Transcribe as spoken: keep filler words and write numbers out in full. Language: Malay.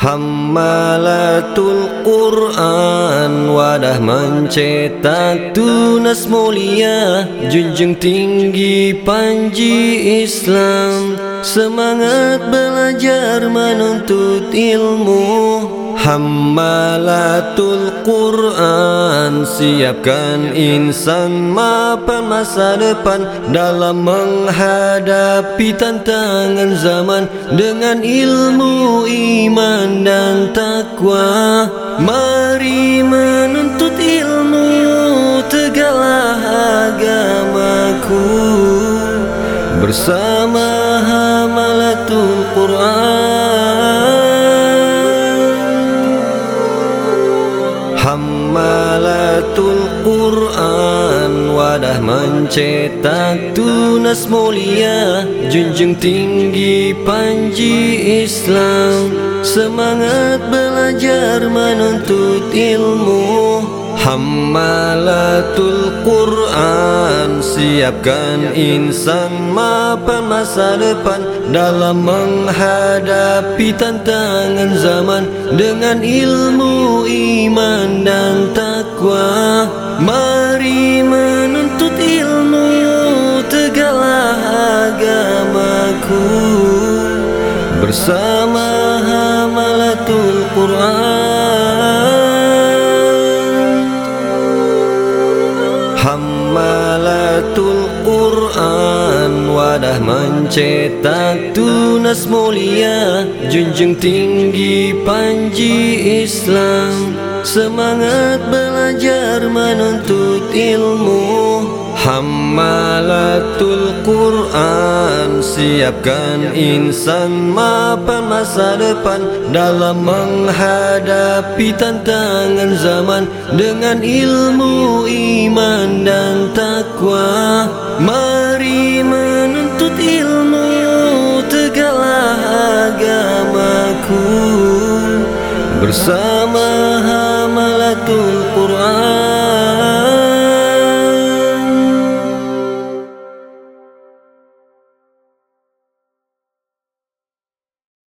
Hammalatul Quran, wadah mencetak tunas mulia, junjung tinggi panji Islam, semangat belajar menuntut ilmu. Hammalatul Quran, siapkan insan mapan masa depan dalam menghadapi tantangan zaman dengan ilmu, iman dan takwa. Mari menuntut ilmu, tegaklah agamaku bersama Hammalatul Quran. Hammalatul Quran, wadah mencetak tunas mulia, junjung tinggi panji Islam, semangat belajar menuntut ilmu. Hammalatul Quran, siapkan insan mapan masa depan dalam menghadapi tantangan zaman dengan ilmu, iman dan takwa. Mari menuntut ilmu, tegaklah agamaku bersama Hammalatul Quran. Hammalatul Quran, wadah mencetak tunas mulia, junjung tinggi panji Islam, semangat belajar menuntut ilmu. Hammalatul Quran, siapkan insan mapan masa depan dalam menghadapi tantangan zaman dengan ilmu, iman dan takwa. Mari menuntut ilmu, tegaklah agamaku bersama Hammalatul Quran.